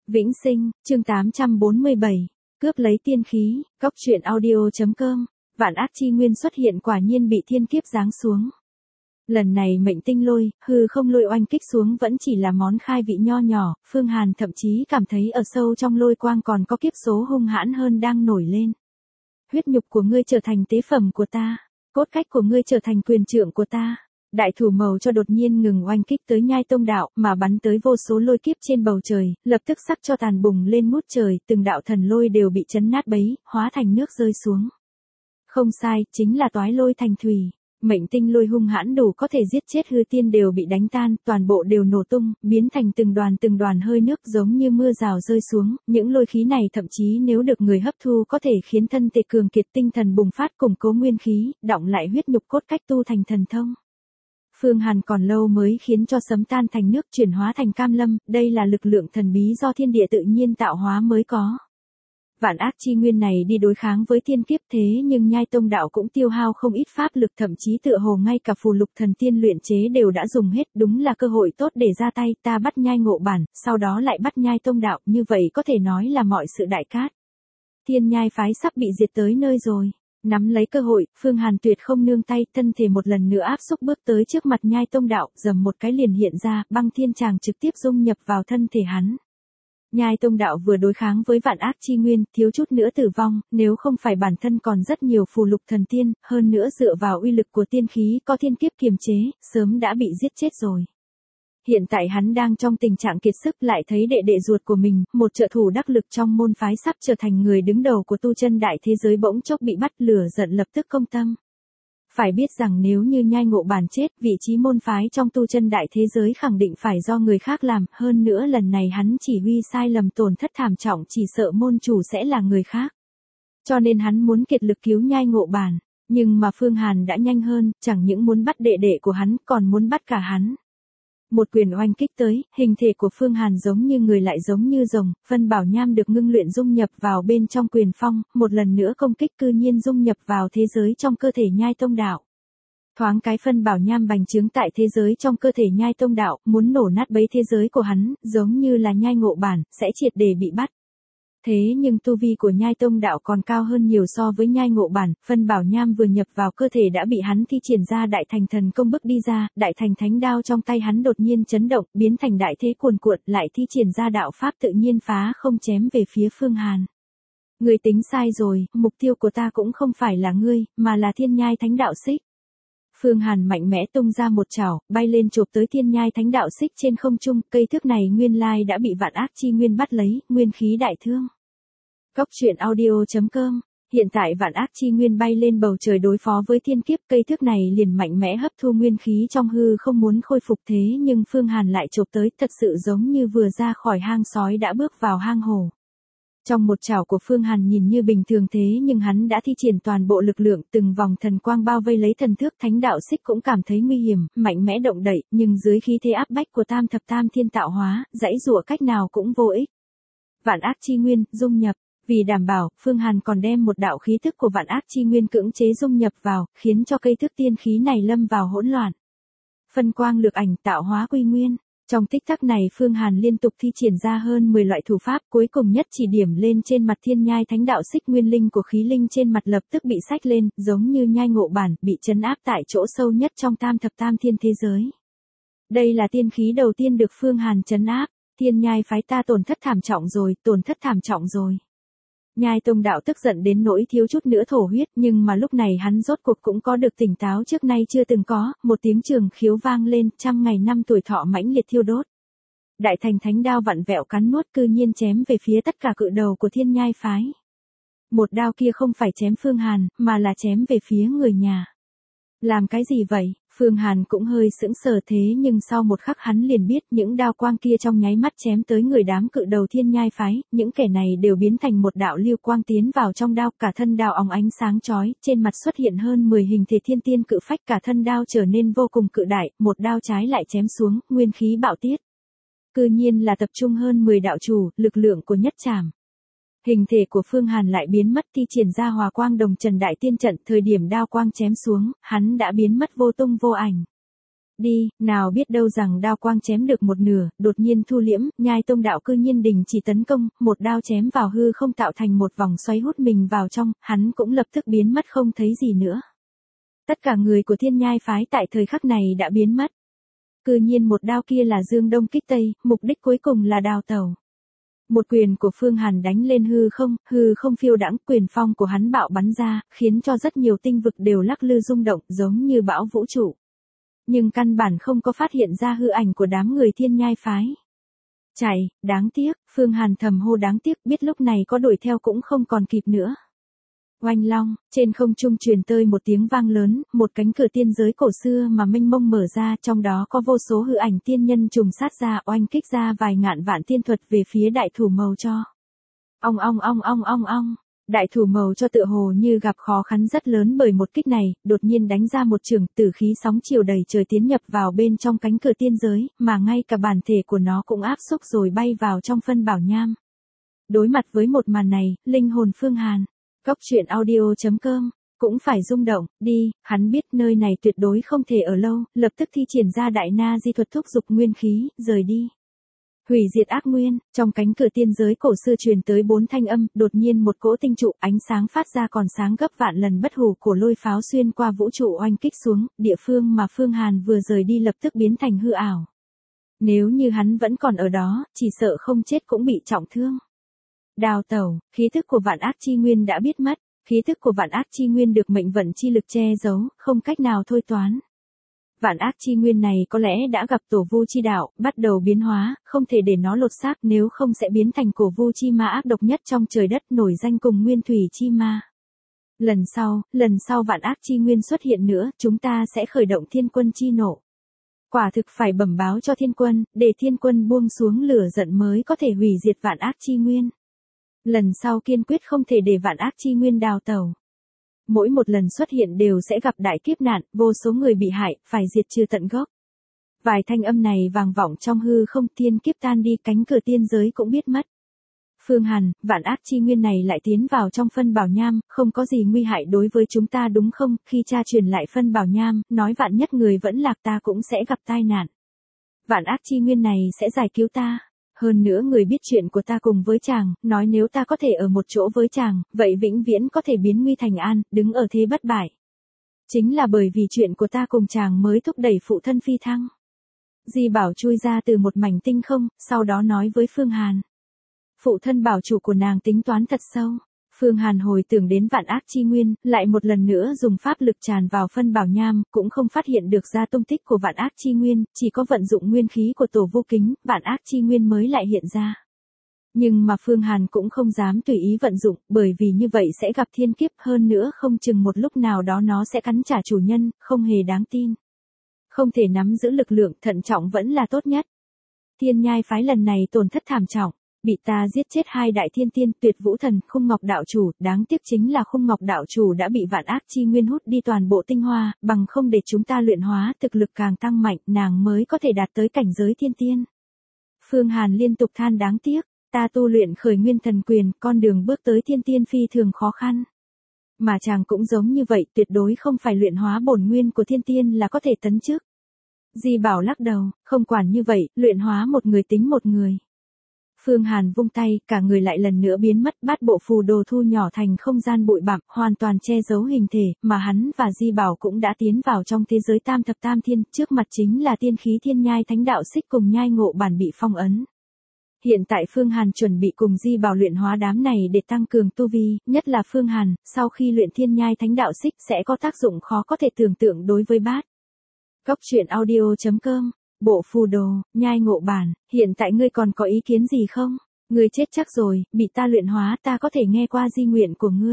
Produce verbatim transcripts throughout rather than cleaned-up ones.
Vĩnh Sinh, chương tám trăm bốn mươi bảy, cướp lấy tiên khí, góc truyện audio.com, vạn ác chi nguyên xuất hiện quả nhiên bị thiên kiếp giáng xuống. Lần này mệnh tinh lôi, hư không lôi oanh kích xuống vẫn chỉ là món khai vị nho nhỏ, Phương Hàn thậm chí cảm thấy ở sâu trong lôi quang còn có kiếp số hung hãn hơn đang nổi lên. Huyết nhục của ngươi trở thành tế phẩm của ta, cốt cách của ngươi trở thành quyền trượng của ta. Đại thủ màu cho đột nhiên ngừng oanh kích tới Nhai Tông đạo, mà bắn tới vô số lôi kiếp trên bầu trời, lập tức sắc cho tàn bùng lên ngút trời, từng đạo thần lôi đều bị chấn nát bấy, hóa thành nước rơi xuống. Không sai, chính là toái lôi thành thủy. Mệnh tinh lôi hung hãn đủ có thể giết chết hư tiên đều bị đánh tan, toàn bộ đều nổ tung, biến thành từng đoàn từng đoàn hơi nước giống như mưa rào rơi xuống, những lôi khí này thậm chí nếu được người hấp thu có thể khiến thân thể cường kiệt tinh thần bùng phát củng cố nguyên khí, đọng lại huyết nhục cốt cách tu thành thần thông. Phương Hàn còn lâu mới khiến cho sấm tan thành nước chuyển hóa thành cam lâm, đây là lực lượng thần bí do thiên địa tự nhiên tạo hóa mới có. Vạn ác chi nguyên này đi đối kháng với thiên kiếp thế nhưng Nhai Tông đạo cũng tiêu hao không ít pháp lực, thậm chí tựa hồ ngay cả phù lục thần tiên luyện chế đều đã dùng hết, đúng là cơ hội tốt để ra tay, ta bắt Nhai Ngộ Bản, sau đó lại bắt Nhai Tông đạo, như vậy có thể nói là mọi sự đại cát. Thiên Nhai phái sắp bị diệt tới nơi rồi. Nắm lấy cơ hội, Phương Hàn tuyệt không nương tay, thân thể một lần nữa áp xúc bước tới trước mặt Nhai Tông đạo, dầm một cái liền hiện ra, băng thiên tràng trực tiếp dung nhập vào thân thể hắn. Nhai Tông đạo vừa đối kháng với vạn ác chi nguyên, thiếu chút nữa tử vong, nếu không phải bản thân còn rất nhiều phù lục thần tiên, hơn nữa dựa vào uy lực của tiên khí có thiên kiếp kiềm chế, sớm đã bị giết chết rồi. Hiện tại hắn đang trong tình trạng kiệt sức, lại thấy đệ đệ ruột của mình, một trợ thủ đắc lực trong môn phái sắp trở thành người đứng đầu của tu chân đại thế giới bỗng chốc bị bắt, lửa giận lập tức công tâm. Phải biết rằng nếu như Nhai Ngộ Bản chết, vị trí môn phái trong tu chân đại thế giới khẳng định phải do người khác làm, hơn nữa lần này hắn chỉ huy sai lầm tổn thất thảm trọng, chỉ sợ môn chủ sẽ là người khác. Cho nên hắn muốn kiệt lực cứu Nhai Ngộ Bản, nhưng mà Phương Hàn đã nhanh hơn, chẳng những muốn bắt đệ đệ của hắn, còn muốn bắt cả hắn. Một quyền oanh kích tới, hình thể của Phương Hàn giống như người lại giống như rồng, phân bảo nham được ngưng luyện dung nhập vào bên trong quyền phong, một lần nữa công kích cư nhiên dung nhập vào thế giới trong cơ thể Nhai Tông đạo. Thoáng cái phân bảo nham bành trướng tại thế giới trong cơ thể Nhai Tông đạo, muốn nổ nát bấy thế giới của hắn, giống như là Nhai Ngộ Bản, sẽ triệt để bị bắt. Thế nhưng tu vi của Nhai Tông đạo còn cao hơn nhiều so với Nhai Ngộ Bản, phân bảo nham vừa nhập vào cơ thể đã bị hắn thi triển ra đại thành thần công bức đi ra, đại thành thánh đao trong tay hắn đột nhiên chấn động, biến thành đại thế cuồn cuộn, lại thi triển ra đạo pháp tự nhiên phá không chém về phía Phương Hàn. Ngươi tính sai rồi, mục tiêu của ta cũng không phải là ngươi, mà là Thiên Nhai Thánh Đạo Xích. Phương Hàn mạnh mẽ tung ra một chảo, bay lên chộp tới Thiên Nhai Thánh Đạo Xích trên không trung, cây thước này nguyên lai đã bị vạn ác chi nguyên bắt lấy, nguyên khí đại thương. Góc truyện audio.com, hiện tại vạn ác chi nguyên bay lên bầu trời đối phó với thiên kiếp, cây thước này liền mạnh mẽ hấp thu nguyên khí trong hư không muốn khôi phục, thế nhưng Phương Hàn lại chộp tới, thật sự giống như vừa ra khỏi hang sói đã bước vào hang hổ. Trong một chảo của Phương Hàn nhìn như bình thường thế nhưng hắn đã thi triển toàn bộ lực lượng, từng vòng thần quang bao vây lấy thần thước, Thánh Đạo Xích cũng cảm thấy nguy hiểm, mạnh mẽ động đậy, nhưng dưới khí thế áp bách của tam thập tam thiên tạo hóa, dãy dụa cách nào cũng vô ích. Vạn ác chi nguyên, dung nhập, vì đảm bảo, Phương Hàn còn đem một đạo khí thức của vạn ác chi nguyên cưỡng chế dung nhập vào, khiến cho cây thức tiên khí này lâm vào hỗn loạn. Phân quang lược ảnh tạo hóa quy nguyên. Trong tích tắc này Phương Hàn liên tục thi triển ra hơn mười loại thủ pháp, cuối cùng nhất chỉ điểm lên trên mặt Thiên Nhai Thánh Đạo Xích, nguyên linh của khí linh trên mặt lập tức bị xách lên, giống như Nhai Ngộ Bản, bị trấn áp tại chỗ sâu nhất trong tam thập tam thiên thế giới. Đây là tiên khí đầu tiên được Phương Hàn trấn áp, Thiên Nhai phái ta tổn thất thảm trọng rồi, tổn thất thảm trọng rồi. Nhai Tông đạo tức giận đến nỗi thiếu chút nữa thổ huyết, nhưng mà lúc này hắn rốt cuộc cũng có được tỉnh táo trước nay chưa từng có, một tiếng trường khiếu vang lên, trăm ngày năm tuổi thọ mãnh liệt thiêu đốt. Đại thành thánh đao vặn vẹo cắn nuốt cư nhiên chém về phía tất cả cự đầu của Thiên Nhai phái. Một đao kia không phải chém Phương Hàn, mà là chém về phía người nhà. Làm cái gì vậy? Phương Hàn cũng hơi sững sờ, thế nhưng sau một khắc hắn liền biết những đao quang kia trong nháy mắt chém tới người đám cự đầu Thiên Nhai phái, những kẻ này đều biến thành một đạo lưu quang tiến vào trong đao, cả thân đao óng ánh sáng chói, trên mặt xuất hiện hơn mười hình thể thiên tiên cự phách, cả thân đao trở nên vô cùng cự đại, một đao trái lại chém xuống, nguyên khí bạo tiết. Cư nhiên là tập trung hơn mười đạo chủ, lực lượng của nhất trảm. Hình thể của Phương Hàn lại biến mất, thi triển ra hòa quang đồng trần đại tiên trận, thời điểm đao quang chém xuống, hắn đã biến mất vô tung vô ảnh. đi, nào biết đâu rằng đao quang chém được một nửa, đột nhiên thu liễm, nhai tông đạo cư nhiên đình chỉ tấn công, một đao chém vào hư không tạo thành một vòng xoáy hút mình vào trong, hắn cũng lập tức biến mất không thấy gì nữa. Tất cả người của Thiên Nhai phái tại thời khắc này đã biến mất. Cư nhiên một đao kia là dương đông kích tây, mục đích cuối cùng là đào tẩu. Một quyền của Phương Hàn đánh lên hư không, hư không phiêu đãng, quyền phong của hắn bạo bắn ra, khiến cho rất nhiều tinh vực đều lắc lư rung động, giống như bão vũ trụ. Nhưng căn bản không có phát hiện ra hư ảnh của đám người Thiên Nhai phái. Chạy, đáng tiếc, Phương Hàn thầm hô đáng tiếc, biết lúc này có đuổi theo cũng không còn kịp nữa. Oanh long, trên không trung truyền tơi một tiếng vang lớn, một cánh cửa tiên giới cổ xưa mà mênh mông mở ra, trong đó có vô số hư ảnh tiên nhân trùng sát ra, oanh kích ra vài ngàn vạn tiên thuật về phía đại thủ màu cho. Ong ong ong ong ong ong, đại thủ màu cho tựa hồ như gặp khó khăn rất lớn bởi một kích này, đột nhiên đánh ra một trường, tử khí sóng chiều đầy trời tiến nhập vào bên trong cánh cửa tiên giới, mà ngay cả bản thể của nó cũng áp xúc rồi bay vào trong phân bảo nham. Đối mặt với một màn này, linh hồn Phương Hàn, Cốc truyện audio chấm com, cũng phải rung động, đi, hắn biết nơi này tuyệt đối không thể ở lâu, lập tức thi triển ra đại na di thuật thúc dục nguyên khí, rời đi. Hủy diệt ác nguyên, trong cánh cửa tiên giới cổ xưa truyền tới bốn thanh âm, đột nhiên một cỗ tinh trụ ánh sáng phát ra còn sáng gấp vạn lần bất hủ của lôi pháo xuyên qua vũ trụ oanh kích xuống, địa phương mà Phương Hàn vừa rời đi lập tức biến thành hư ảo. Nếu như hắn vẫn còn ở đó, chỉ sợ không chết cũng bị trọng thương. Đào tẩu, khí thức của vạn ác chi nguyên đã biết mất, khí thức của vạn ác chi nguyên được mệnh vận chi lực che giấu, không cách nào thôi toán. Vạn ác chi nguyên này có lẽ đã gặp tổ vu chi đạo, bắt đầu biến hóa, không thể để nó lột xác nếu không sẽ biến thành cổ vu chi ma ác độc nhất trong trời đất nổi danh cùng nguyên thủy chi ma. Lần sau, lần sau vạn ác chi nguyên xuất hiện nữa, chúng ta sẽ khởi động thiên quân chi nộ. Quả thực phải bẩm báo cho thiên quân, để thiên quân buông xuống lửa giận mới có thể hủy diệt vạn ác chi nguyên. Lần sau kiên quyết không thể để vạn ác chi nguyên đào tẩu. Mỗi một lần xuất hiện đều sẽ gặp đại kiếp nạn, vô số người bị hại, phải diệt trừ tận gốc. Vài thanh âm này vang vọng trong hư không, thiên kiếp tan đi, cánh cửa tiên giới cũng biết mất. Phương Hàn, vạn ác chi nguyên này lại tiến vào trong phân bảo nham, không có gì nguy hại đối với chúng ta đúng không? Khi cha truyền lại phân bảo nham, nói vạn nhất người vẫn lạc ta cũng sẽ gặp tai nạn. Vạn ác chi nguyên này sẽ giải cứu ta. Hơn nữa người biết chuyện của ta cùng với chàng, nói nếu ta có thể ở một chỗ với chàng, vậy vĩnh viễn có thể biến nguy thành an, đứng ở thế bất bại. Chính là bởi vì chuyện của ta cùng chàng mới thúc đẩy phụ thân phi thăng. Di Bảo chui ra từ một mảnh tinh không, sau đó nói với Phương Hàn. Phụ thân bảo chủ của nàng tính toán thật sâu. Phương Hàn hồi tưởng đến vạn ác chi nguyên, lại một lần nữa dùng pháp lực tràn vào phân bảo nham, cũng không phát hiện được ra tung tích của vạn ác chi nguyên, chỉ có vận dụng nguyên khí của tổ vô kính, vạn ác chi nguyên mới lại hiện ra. Nhưng mà Phương Hàn cũng không dám tùy ý vận dụng, bởi vì như vậy sẽ gặp thiên kiếp, hơn nữa không chừng một lúc nào đó nó sẽ cắn trả chủ nhân, không hề đáng tin. Không thể nắm giữ lực lượng, thận trọng vẫn là tốt nhất. Thiên Nhai phái lần này tổn thất thảm trọng. Bị ta giết chết hai đại thiên tiên, Tuyệt Vũ Thần, Khung Ngọc đạo chủ, đáng tiếc chính là Khung Ngọc đạo chủ đã bị vạn ác chi nguyên hút đi toàn bộ tinh hoa, bằng không để chúng ta luyện hóa, thực lực càng tăng mạnh, nàng mới có thể đạt tới cảnh giới thiên tiên. Phương Hàn liên tục than đáng tiếc, ta tu luyện khởi nguyên thần quyền, con đường bước tới thiên tiên phi thường khó khăn. Mà chàng cũng giống như vậy, tuyệt đối không phải luyện hóa bổn nguyên của thiên tiên là có thể tấn chức. Di Bảo lắc đầu, không quản như vậy, luyện hóa một người tính một người. Phương Hàn vung tay, cả người lại lần nữa biến mất, bát bộ phù đồ thu nhỏ thành không gian bụi bặm, hoàn toàn che giấu hình thể, mà hắn và Di Bảo cũng đã tiến vào trong thế giới tam thập tam thiên, trước mặt chính là tiên khí thiên nhai thánh đạo xích cùng nhai ngộ bản bị phong ấn. Hiện tại Phương Hàn chuẩn bị cùng Di Bảo luyện hóa đám này để tăng cường tu vi, nhất là Phương Hàn, sau khi luyện thiên nhai thánh đạo xích sẽ có tác dụng khó có thể tưởng tượng đối với bát. Cốc truyện audio chấm com. Bộ phù đồ, nhai ngộ bản, hiện tại ngươi còn có ý kiến gì không? Ngươi chết chắc rồi, bị ta luyện hóa ta có thể nghe qua di nguyện của ngươi.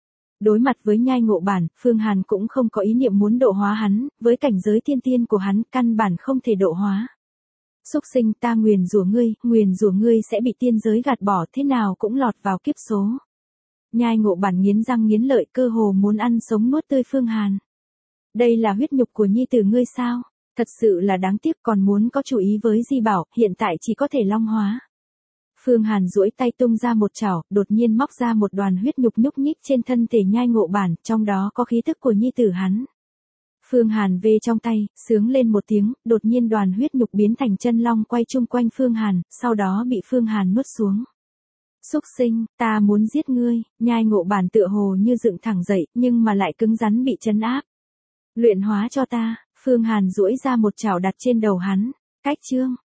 Đối mặt với nhai ngộ bản, Phương Hàn cũng không có ý niệm muốn độ hóa hắn, với cảnh giới thiên tiên của hắn, căn bản không thể độ hóa. Súc sinh, ta nguyền rủa ngươi, nguyền rủa ngươi sẽ bị tiên giới gạt bỏ, thế nào cũng lọt vào kiếp số. Nhai ngộ bản nghiến răng nghiến lợi, cơ hồ muốn ăn sống nuốt tươi Phương Hàn. Đây là huyết nhục của nhi tử ngươi sao? Thật sự là đáng tiếc, còn muốn có chủ ý với Di Bảo, hiện tại chỉ có thể long hóa. Phương Hàn duỗi tay tung ra một chảo, đột nhiên móc ra một đoàn huyết nhục nhúc nhích trên thân thể nhai ngộ bản, trong đó có khí tức của nhi tử hắn. Phương Hàn vê trong tay, sướng lên một tiếng, đột nhiên đoàn huyết nhục biến thành chân long quay chung quanh Phương Hàn, sau đó bị Phương Hàn nuốt xuống. Súc sinh, ta muốn giết ngươi, nhai ngộ bản tựa hồ như dựng thẳng dậy, nhưng mà lại cứng rắn bị trấn áp. Luyện hóa cho ta, Phương Hàn duỗi ra một chảo đặt trên đầu hắn, cách chương.